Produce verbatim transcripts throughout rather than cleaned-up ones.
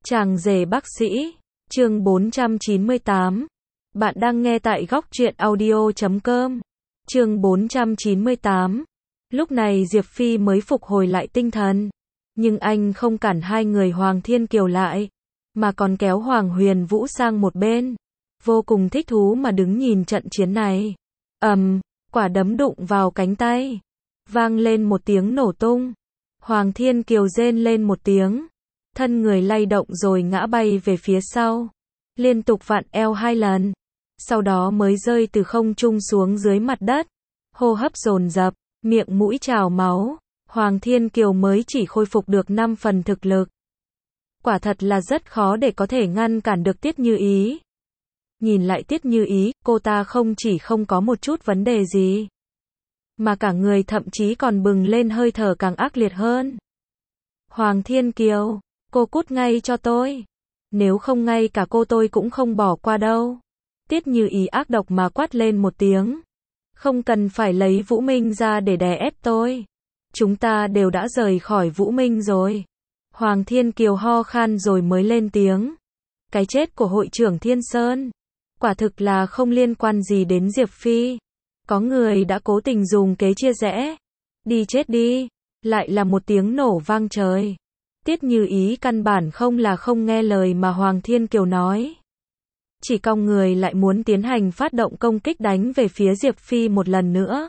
Chàng rể bác sĩ, chương bốn trăm chín mươi tám. Bạn đang nghe tại góc truyện audio chấm com. Chương bốn trăm chín mươi tám. Lúc này Diệp Phi mới phục hồi lại tinh thần, nhưng anh không cản hai người Hoàng Thiên Kiều lại, mà còn kéo Hoàng Huyền Vũ sang một bên, vô cùng thích thú mà đứng nhìn trận chiến này. Ầm, um, quả đấm đụng vào cánh tay, vang lên một tiếng nổ tung. Hoàng Thiên Kiều rên lên một tiếng, thân người lay động rồi ngã bay về phía sau, liên tục vặn eo hai lần, sau đó mới rơi từ không trung xuống dưới mặt đất, hô hấp dồn dập, miệng mũi trào máu. Hoàng Thiên Kiều mới chỉ khôi phục được năm phần thực lực. Quả thật là rất khó để có thể ngăn cản được Tiết Như Ý. Nhìn lại Tiết Như Ý, cô ta không chỉ không có một chút vấn đề gì, mà cả người thậm chí còn bừng lên hơi thở càng ác liệt hơn. Hoàng Thiên Kiều, cô cút ngay cho tôi. Nếu không ngay cả cô tôi cũng không bỏ qua đâu. Tiết Như Ý ác độc mà quát lên một tiếng. Không cần phải lấy Vũ Minh ra để đè ép tôi. Chúng ta đều đã rời khỏi Vũ Minh rồi. Hoàng Thiên Kiều ho khan rồi mới lên tiếng. Cái chết của hội trưởng Thiên Sơn, quả thực là không liên quan gì đến Diệp Phi. Có người đã cố tình dùng kế chia rẽ. Đi chết đi. Lại là một tiếng nổ vang trời. Tiết Như Ý căn bản không là không nghe lời mà Hoàng Thiên Kiều nói. Chỉ cong người lại muốn tiến hành phát động công kích đánh về phía Diệp Phi một lần nữa.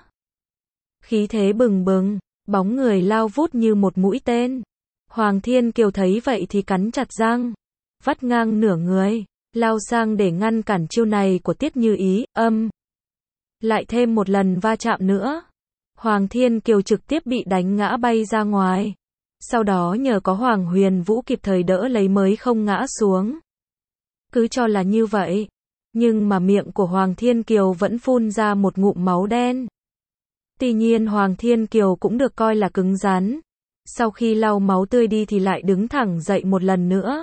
Khí thế bừng bừng, bóng người lao vút như một mũi tên. Hoàng Thiên Kiều thấy vậy thì cắn chặt răng, vắt ngang nửa người, lao sang để ngăn cản chiêu này của Tiết Như Ý. Âm, lại thêm một lần va chạm nữa. Hoàng Thiên Kiều trực tiếp bị đánh ngã bay ra ngoài. Sau đó nhờ có Hoàng Huyền Vũ kịp thời đỡ lấy mới không ngã xuống. Cứ cho là như vậy, nhưng mà miệng của Hoàng Thiên Kiều vẫn phun ra một ngụm máu đen. Tuy nhiên Hoàng Thiên Kiều cũng được coi là cứng rắn. Sau khi lau máu tươi đi thì lại đứng thẳng dậy một lần nữa.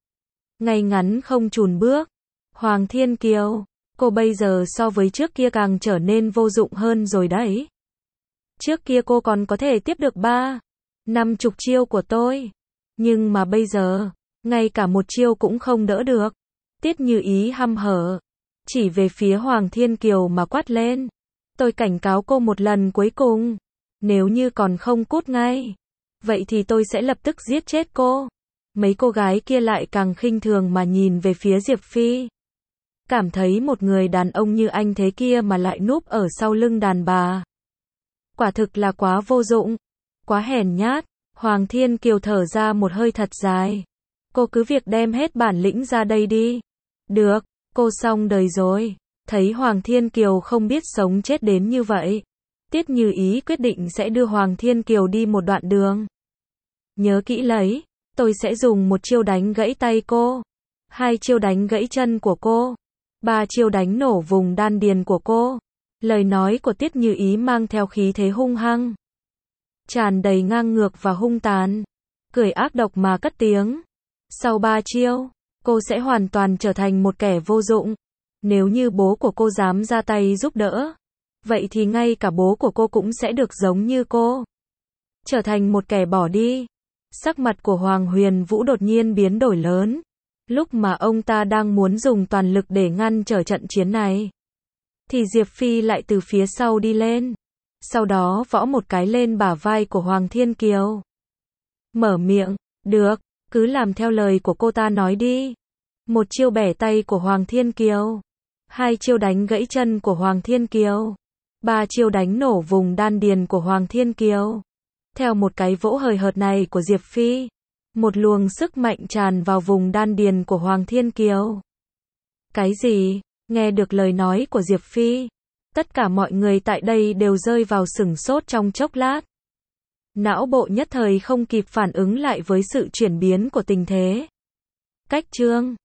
Ngay ngắn không chùn bước. Hoàng Thiên Kiều, cô bây giờ so với trước kia càng trở nên vô dụng hơn rồi đấy. Trước kia cô còn có thể tiếp được ba, năm chục chiêu của tôi. Nhưng mà bây giờ, ngay cả một chiêu cũng không đỡ được. Tiết Như Ý hăm hở, chỉ về phía Hoàng Thiên Kiều mà quát lên. Tôi cảnh cáo cô một lần cuối cùng. Nếu như còn không cút ngay, vậy thì tôi sẽ lập tức giết chết cô. Mấy cô gái kia lại càng khinh thường mà nhìn về phía Diệp Phi. Cảm thấy một người đàn ông như anh thế kia mà lại núp ở sau lưng đàn bà. Quả thực là quá vô dụng, quá hèn nhát. Hoàng Thiên Kiều thở ra một hơi thật dài. Cô cứ việc đem hết bản lĩnh ra đây đi. Được, cô xong đời rồi. Thấy Hoàng Thiên Kiều không biết sống chết đến như vậy, Tiết Như Ý quyết định sẽ đưa Hoàng Thiên Kiều đi một đoạn đường. Nhớ kỹ lấy, tôi sẽ dùng một chiêu đánh gãy tay cô, hai chiêu đánh gãy chân của cô, ba chiêu đánh nổ vùng đan điền của cô. Lời nói của Tiết Như Ý mang theo khí thế hung hăng, tràn đầy ngang ngược và hung tàn, cười ác độc mà cất tiếng. Sau ba chiêu, cô sẽ hoàn toàn trở thành một kẻ vô dụng. Nếu như bố của cô dám ra tay giúp đỡ, vậy thì ngay cả bố của cô cũng sẽ được giống như cô, trở thành một kẻ bỏ đi. Sắc mặt của Hoàng Huyền Vũ đột nhiên biến đổi lớn. Lúc mà ông ta đang muốn dùng toàn lực để ngăn trở trận chiến này, thì Diệp Phi lại từ phía sau đi lên. Sau đó võ một cái lên bả vai của Hoàng Thiên Kiều. Mở miệng, được, cứ làm theo lời của cô ta nói đi. Một chiêu bẻ tay của Hoàng Thiên Kiều, hai chiêu đánh gãy chân của Hoàng Thiên Kiều, ba chiêu đánh nổ vùng đan điền của Hoàng Thiên Kiều. Theo một cái vỗ hời hợt này của Diệp Phi, một luồng sức mạnh tràn vào vùng đan điền của Hoàng Thiên Kiều. Cái gì? Nghe được lời nói của Diệp Phi, tất cả mọi người tại đây đều rơi vào sửng sốt trong chốc lát. Não bộ nhất thời không kịp phản ứng lại với sự chuyển biến của tình thế. Cách chương